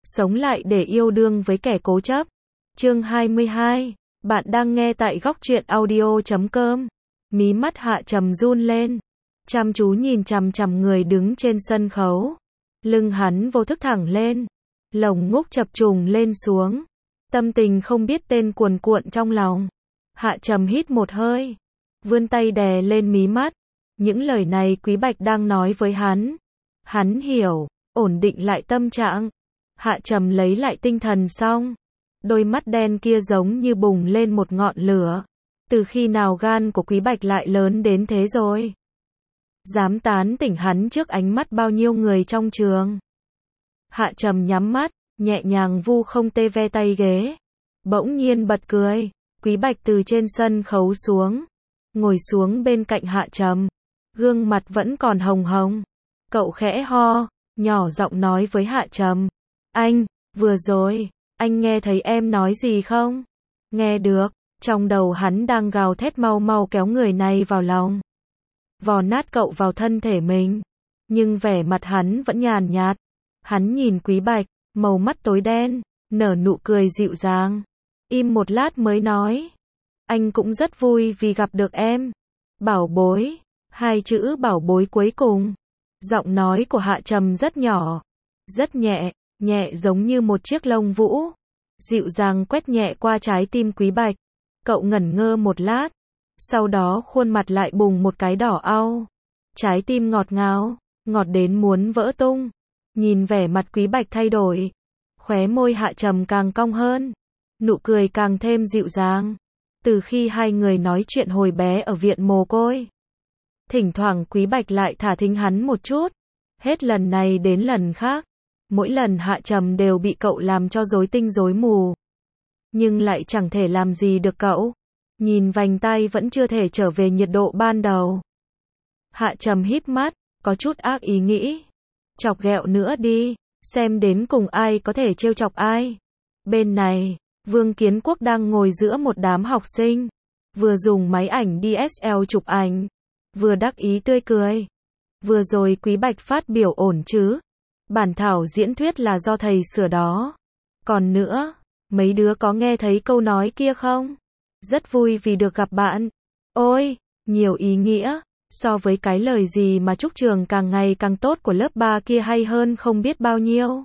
sống lại để yêu đương với kẻ cố chấp. Chương 22. Bạn đang nghe tại góc truyện audio.com. Mí mắt Hạ Trầm run lên, chăm chú nhìn chằm chằm người đứng trên sân khấu. Lưng hắn vô thức thẳng lên, lồng ngúc chập trùng lên xuống. Tâm tình không biết tên cuồn cuộn trong lòng. Hạ Trầm hít một hơi, vươn tay đè lên mí mắt. Những lời này Quý Bạch đang nói với hắn. Hắn hiểu, ổn định lại tâm trạng. Hạ Trầm lấy lại tinh thần xong, đôi mắt đen kia giống như bùng lên một ngọn lửa. Từ khi nào gan của Quý Bạch lại lớn đến thế rồi? Dám tán tỉnh hắn trước ánh mắt bao nhiêu người trong trường. Hạ Trầm nhắm mắt, nhẹ nhàng vu không tê ve tay ghế. Bỗng nhiên bật cười. Quý Bạch từ trên sân khấu xuống, ngồi xuống bên cạnh Hạ Trầm. Gương mặt vẫn còn hồng hồng. Cậu khẽ ho, nhỏ giọng nói với Hạ Trầm. Anh, vừa rồi, anh nghe thấy em nói gì không? Nghe được. Trong đầu hắn đang gào thét mau mau kéo người này vào lòng, vò nát cậu vào thân thể mình. Nhưng vẻ mặt hắn vẫn nhàn nhạt. Hắn nhìn Quý Bạch, màu mắt tối đen, nở nụ cười dịu dàng. Im một lát mới nói. Anh cũng rất vui vì gặp được em. Bảo bối. Hai chữ bảo bối cuối cùng. Giọng nói của Hạ Trầm rất nhỏ, rất nhẹ, nhẹ giống như một chiếc lông vũ. Dịu dàng quét nhẹ qua trái tim Quý Bạch. Cậu ngẩn ngơ một lát, sau đó khuôn mặt lại bùng một cái đỏ au. Trái tim ngọt ngào, ngọt đến muốn vỡ tung. Nhìn vẻ mặt Quý Bạch thay đổi, khóe môi Hạ Trầm càng cong hơn, nụ cười càng thêm dịu dàng. Từ khi hai người nói chuyện hồi bé ở viện mồ côi, thỉnh thoảng Quý Bạch lại thả thính hắn một chút. Hết lần này đến lần khác, mỗi lần Hạ Trầm đều bị cậu làm cho rối tinh rối mù. Nhưng lại chẳng thể làm gì được cậu. Nhìn vành tay vẫn chưa thể trở về nhiệt độ ban đầu. Hạ Trầm híp mắt, có chút ác ý nghĩ. Chọc ghẹo nữa đi, xem đến cùng ai có thể trêu chọc ai. Bên này, Vương Kiến Quốc đang ngồi giữa một đám học sinh, vừa dùng máy ảnh DSL chụp ảnh, vừa đắc ý tươi cười. Vừa rồi Quý Bạch phát biểu ổn chứ? Bản thảo diễn thuyết là do thầy sửa đó. Còn nữa, mấy đứa có nghe thấy câu nói kia không? Rất vui vì được gặp bạn. Ôi, nhiều ý nghĩa, so với cái lời gì mà chúc trường càng ngày càng tốt của lớp 3 kia hay hơn không biết bao nhiêu.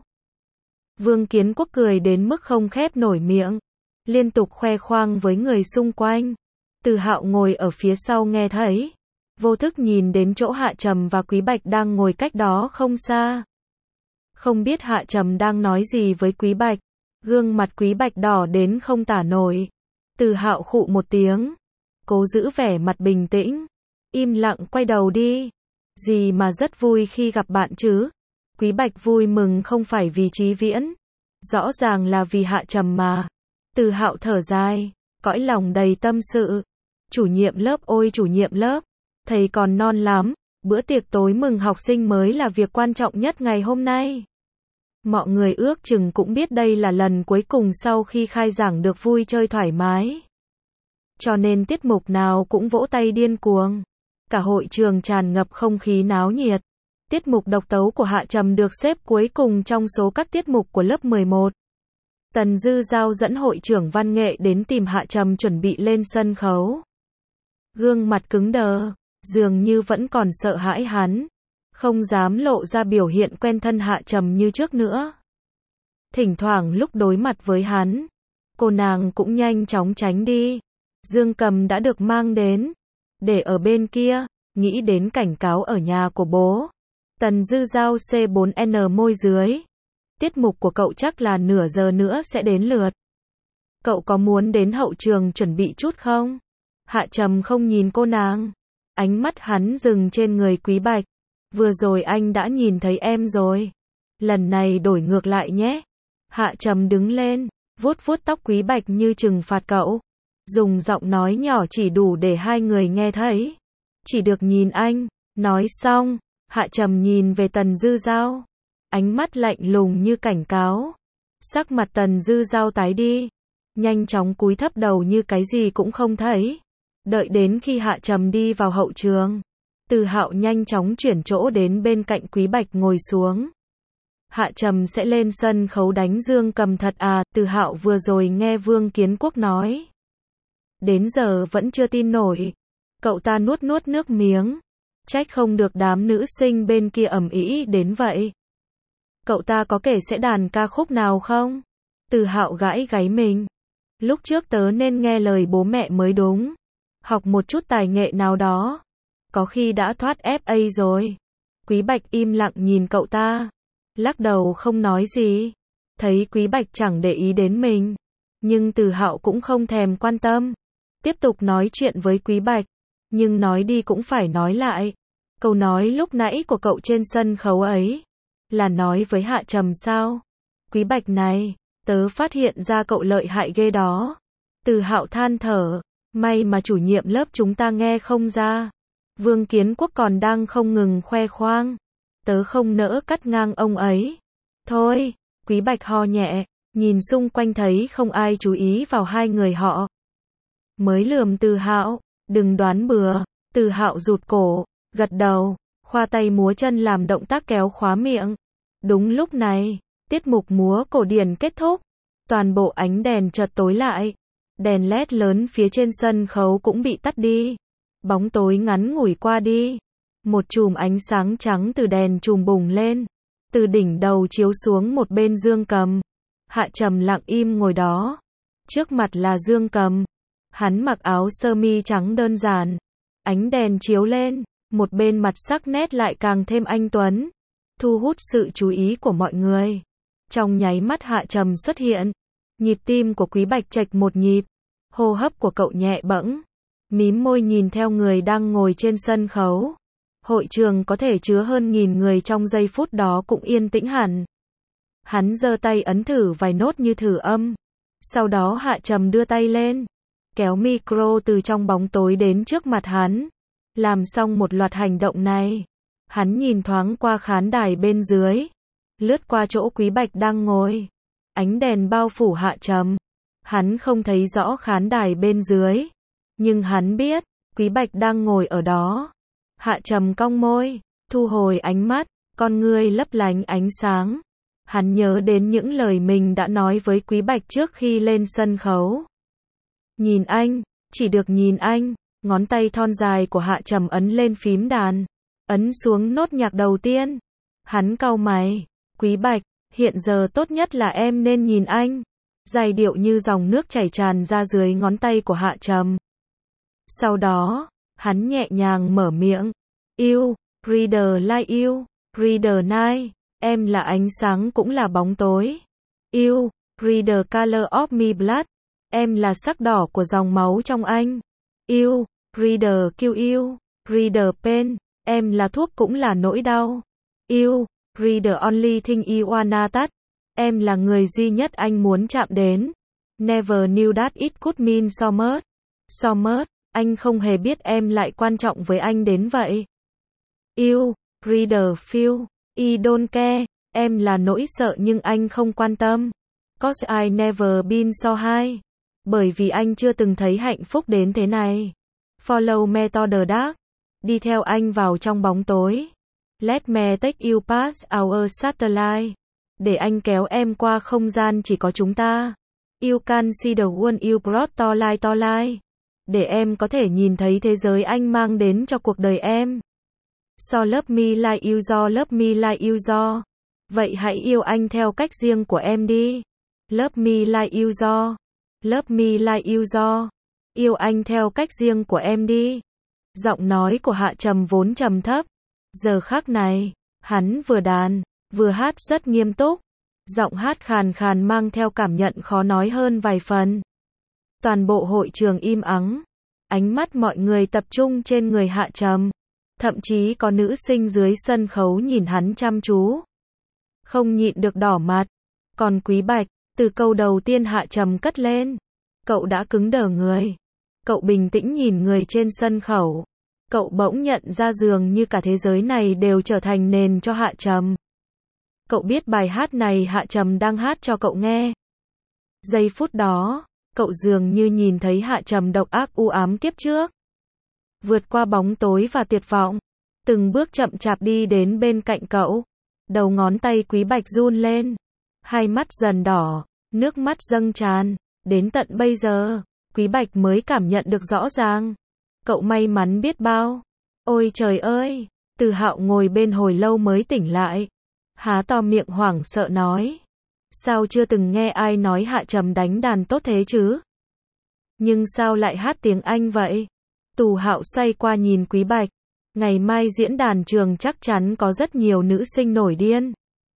Vương Kiến Quốc cười đến mức không khép nổi miệng, liên tục khoe khoang với người xung quanh. Từ Hạo ngồi ở phía sau nghe thấy, vô thức nhìn đến chỗ Hạ Trầm và Quý Bạch đang ngồi cách đó không xa. Không biết Hạ Trầm đang nói gì với Quý Bạch. Gương mặt Quý Bạch đỏ đến không tả nổi. Từ Hạo khụ một tiếng, cố giữ vẻ mặt bình tĩnh, im lặng quay đầu đi. Gì mà rất vui khi gặp bạn chứ? Quý Bạch vui mừng không phải vì Chí Viễn, rõ ràng là vì Hạ Trầm mà. Từ Hạo thở dài, cõi lòng đầy tâm sự. Chủ nhiệm lớp ôi chủ nhiệm lớp, thầy còn non lắm, bữa tiệc tối mừng học sinh mới là việc quan trọng nhất ngày hôm nay. Mọi người ước chừng cũng biết đây là lần cuối cùng sau khi khai giảng được vui chơi thoải mái. Cho nên tiết mục nào cũng vỗ tay điên cuồng. Cả hội trường tràn ngập không khí náo nhiệt. Tiết mục độc tấu của Hạ Trầm được xếp cuối cùng trong số các tiết mục của lớp 11. Tần Dư Giao dẫn hội trưởng văn nghệ đến tìm Hạ Trầm chuẩn bị lên sân khấu. Gương mặt cứng đờ, dường như vẫn còn sợ hãi hắn. Không dám lộ ra biểu hiện quen thân Hạ Trầm như trước nữa. Thỉnh thoảng lúc đối mặt với hắn, cô nàng cũng nhanh chóng tránh đi. Dương Cầm đã được mang đến, để ở bên kia, nghĩ đến cảnh cáo ở nhà của bố. Tần Dư Giao C4N môi dưới. Tiết mục của cậu chắc là nửa giờ nữa sẽ đến lượt. Cậu có muốn đến hậu trường chuẩn bị chút không? Hạ Trầm không nhìn cô nàng. Ánh mắt hắn dừng trên người Quý Bạch. Vừa rồi anh đã nhìn thấy em rồi. Lần này đổi ngược lại nhé. Hạ Trầm đứng lên, vuốt vuốt tóc Quý Bạch như trừng phạt cậu. Dùng giọng nói nhỏ chỉ đủ để hai người nghe thấy. Chỉ được nhìn anh. Nói xong, Hạ Trầm nhìn về Tần Dư Giao. Ánh mắt lạnh lùng như cảnh cáo. Sắc mặt Tần Dư Giao tái đi. Nhanh chóng cúi thấp đầu như cái gì cũng không thấy. Đợi đến khi Hạ Trầm đi vào hậu trường, Từ Hạo nhanh chóng chuyển chỗ đến bên cạnh Quý Bạch ngồi xuống. Hạ Trầm sẽ lên sân khấu đánh Dương Cầm thật à? Từ Hạo vừa rồi nghe Vương Kiến Quốc nói. Đến giờ vẫn chưa tin nổi. Cậu ta nuốt nuốt nước miếng. Trách không được đám nữ sinh bên kia ầm ĩ đến vậy. Cậu ta có kể sẽ đàn ca khúc nào không? Từ Hạo gãi gáy mình. Lúc trước tớ nên nghe lời bố mẹ mới đúng. Học một chút tài nghệ nào đó. Có khi đã thoát FA rồi. Quý Bạch im lặng nhìn cậu ta. Lắc đầu không nói gì. Thấy Quý Bạch chẳng để ý đến mình. Nhưng Từ Hạo cũng không thèm quan tâm. Tiếp tục nói chuyện với Quý Bạch. Nhưng nói đi cũng phải nói lại. Câu nói lúc nãy của cậu trên sân khấu ấy. Là nói với Hạ Trầm sao? Quý Bạch này, tớ phát hiện ra cậu lợi hại ghê đó. Từ Hạo than thở. May mà chủ nhiệm lớp chúng ta nghe không ra. Vương Kiến Quốc còn đang không ngừng khoe khoang. Tớ không nỡ cắt ngang ông ấy. Thôi, Quý Bạch ho nhẹ, nhìn xung quanh thấy không ai chú ý vào hai người họ. Mới lườm Từ Hạo, đừng đoán bừa. Từ Hạo rụt cổ, gật đầu, khoa tay múa chân làm động tác kéo khóa miệng. Đúng lúc này, tiết mục múa cổ điển kết thúc. Toàn bộ ánh đèn chợt tối lại. Đèn LED lớn phía trên sân khấu cũng bị tắt đi. Bóng tối ngắn ngủi qua đi. Một chùm ánh sáng trắng từ đèn chùm bùng lên. Từ đỉnh đầu chiếu xuống một bên Dương Cầm. Hạ Trầm lặng im ngồi đó. Trước mặt là Dương Cầm. Hắn mặc áo sơ mi trắng đơn giản. Ánh đèn chiếu lên. Một bên mặt sắc nét lại càng thêm anh tuấn. Thu hút sự chú ý của mọi người. Trong nháy mắt Hạ Trầm xuất hiện. Nhịp tim của Quý Bạch chệch một nhịp. Hô hấp của cậu nhẹ bẫng. Mím môi nhìn theo người đang ngồi trên sân khấu. Hội trường có thể chứa hơn 1000 người trong giây phút đó cũng yên tĩnh hẳn. Hắn giơ tay ấn thử vài nốt như thử âm. Sau đó Hạ Trầm đưa tay lên. Kéo micro từ trong bóng tối đến trước mặt hắn. Làm xong một loạt hành động này. Hắn nhìn thoáng qua khán đài bên dưới. Lướt qua chỗ Quý Bạch đang ngồi. Ánh đèn bao phủ Hạ Trầm. Hắn không thấy rõ khán đài bên dưới. Nhưng hắn biết, Quý Bạch đang ngồi ở đó. Hạ Trầm cong môi, thu hồi ánh mắt, con ngươi lấp lánh ánh sáng. Hắn nhớ đến những lời mình đã nói với Quý Bạch trước khi lên sân khấu. Nhìn anh, chỉ được nhìn anh. Ngón tay thon dài của Hạ Trầm ấn lên phím đàn. Ấn xuống nốt nhạc đầu tiên. Hắn cau mày. Quý Bạch, hiện giờ tốt nhất là em nên nhìn anh. Giai điệu như dòng nước chảy tràn ra dưới ngón tay của Hạ Trầm. Sau đó, hắn nhẹ nhàng mở miệng. You, reader like you, reader night. Em là ánh sáng cũng là bóng tối. You, reader color of me blood. Em là sắc đỏ của dòng máu trong anh. You, reader kill you, reader pain. Em là thuốc cũng là nỗi đau. You, reader only thing you wanna touch. Em là người duy nhất anh muốn chạm đến. Never knew that it could mean so much. So much, anh không hề biết em lại quan trọng với anh đến vậy. You, reader feel, I don't care. Em là nỗi sợ nhưng anh không quan tâm. Cause I never been so high. Bởi vì anh chưa từng thấy hạnh phúc đến thế này. Follow me to the dark. Đi theo anh vào trong bóng tối. Let me take you past our satellite. Để anh kéo em qua không gian chỉ có chúng ta. You can see the world you brought to life. Để em có thể nhìn thấy thế giới anh mang đến cho cuộc đời em. So love me like you do, love me like you do. Vậy hãy yêu anh theo cách riêng của em đi. Love me like you do. Love me like you do. Yêu anh theo cách riêng của em đi. Giọng nói của Hạ Trầm vốn trầm thấp. Giờ khắc này, hắn vừa đàn, vừa hát rất nghiêm túc. Giọng hát khàn khàn mang theo cảm nhận khó nói hơn vài phần. Toàn bộ hội trường im ắng. Ánh mắt mọi người tập trung trên người Hạ Trầm. Thậm chí có nữ sinh dưới sân khấu nhìn hắn chăm chú. Không nhịn được đỏ mặt. Còn Quý Bạch, từ câu đầu tiên Hạ Trầm cất lên. Cậu đã cứng đờ người. Cậu bình tĩnh nhìn người trên sân khấu. Cậu bỗng nhận ra dường như cả thế giới này đều trở thành nền cho Hạ Trầm. Cậu biết bài hát này Hạ Trầm đang hát cho cậu nghe. Giây phút đó, cậu dường như nhìn thấy Hạ Trầm độc ác u ám kiếp trước. Vượt qua bóng tối và tuyệt vọng, từng bước chậm chạp đi đến bên cạnh cậu. Đầu ngón tay Quý Bạch run lên. Hai mắt dần đỏ, nước mắt dâng tràn. Đến tận bây giờ, Quý Bạch mới cảm nhận được rõ ràng. Cậu may mắn biết bao. Ôi trời ơi! Từ Hạo ngồi bên hồi lâu mới tỉnh lại. Há to miệng hoảng sợ nói. Sao chưa từng nghe ai nói Hạ Trầm đánh đàn tốt thế chứ? Nhưng sao lại hát tiếng Anh vậy? Từ Hạo xoay qua nhìn Quý Bạch. Ngày mai diễn đàn trường chắc chắn có rất nhiều nữ sinh nổi điên.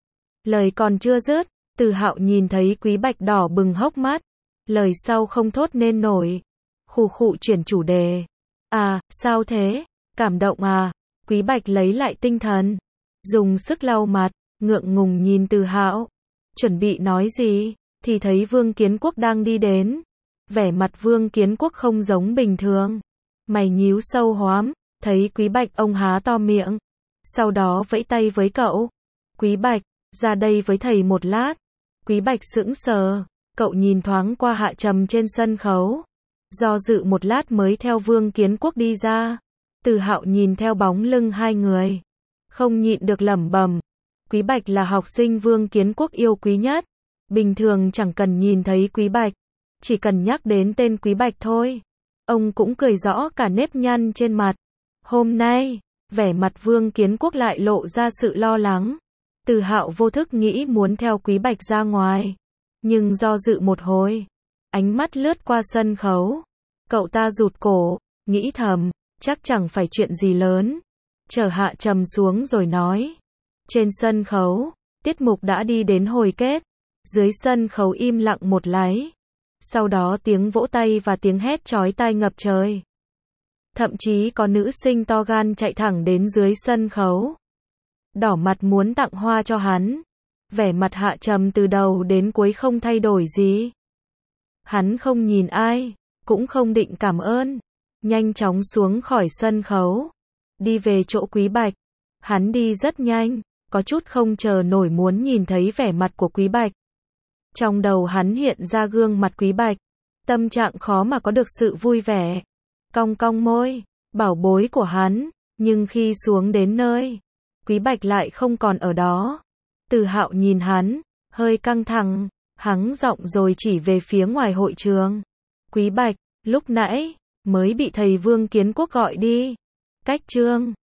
Lời còn chưa dứt, Từ Hạo nhìn thấy Quý Bạch đỏ bừng hốc mắt. Lời sau không thốt nên nổi. Khụ khụ chuyển chủ đề. À, sao thế? Cảm động à? Quý Bạch lấy lại tinh thần. Dùng sức lau mặt, ngượng ngùng nhìn Từ Hạo. Chuẩn bị nói gì, thì thấy Vương Kiến Quốc đang đi đến. Vẻ mặt Vương Kiến Quốc không giống bình thường. Mày nhíu sâu hoắm, thấy Quý Bạch ông há to miệng. Sau đó vẫy tay với cậu. Quý Bạch, ra đây với thầy một lát. Quý Bạch sững sờ, cậu nhìn thoáng qua Hạ Trầm trên sân khấu. Do dự một lát mới theo Vương Kiến Quốc đi ra. Từ Hạo nhìn theo bóng lưng hai người. Không nhịn được lẩm bẩm. Quý Bạch là học sinh Vương Kiến Quốc yêu quý nhất. Bình thường chẳng cần nhìn thấy Quý Bạch. Chỉ cần nhắc đến tên Quý Bạch thôi. Ông cũng cười rõ cả nếp nhăn trên mặt. Hôm nay, vẻ mặt Vương Kiến Quốc lại lộ ra sự lo lắng. Từ Hạo vô thức nghĩ muốn theo Quý Bạch ra ngoài. Nhưng do dự một hồi. Ánh mắt lướt qua sân khấu. Cậu ta rụt cổ, nghĩ thầm, chắc chẳng phải chuyện gì lớn. Chờ Hạ Trầm xuống rồi nói. Trên sân khấu, tiết mục đã đi đến hồi kết. Dưới sân khấu im lặng một láy. Sau đó tiếng vỗ tay và tiếng hét chói tai ngập trời. Thậm chí có nữ sinh to gan chạy thẳng đến dưới sân khấu. Đỏ mặt muốn tặng hoa cho hắn. Vẻ mặt Hạ Trầm từ đầu đến cuối không thay đổi gì. Hắn không nhìn ai, cũng không định cảm ơn. Nhanh chóng xuống khỏi sân khấu. Đi về chỗ Quý Bạch. Hắn đi rất nhanh, có chút không chờ nổi muốn nhìn thấy vẻ mặt của Quý Bạch. Trong đầu hắn hiện ra gương mặt Quý Bạch. Tâm trạng khó mà có được sự vui vẻ. Cong cong môi, bảo bối của hắn. Nhưng khi xuống đến nơi, Quý Bạch lại không còn ở đó. Từ Hạo nhìn hắn, hơi căng thẳng, hắng giọng rồi chỉ về phía ngoài hội trường. Quý Bạch, lúc nãy, mới bị thầy Vương Kiến Quốc gọi đi. Cách chương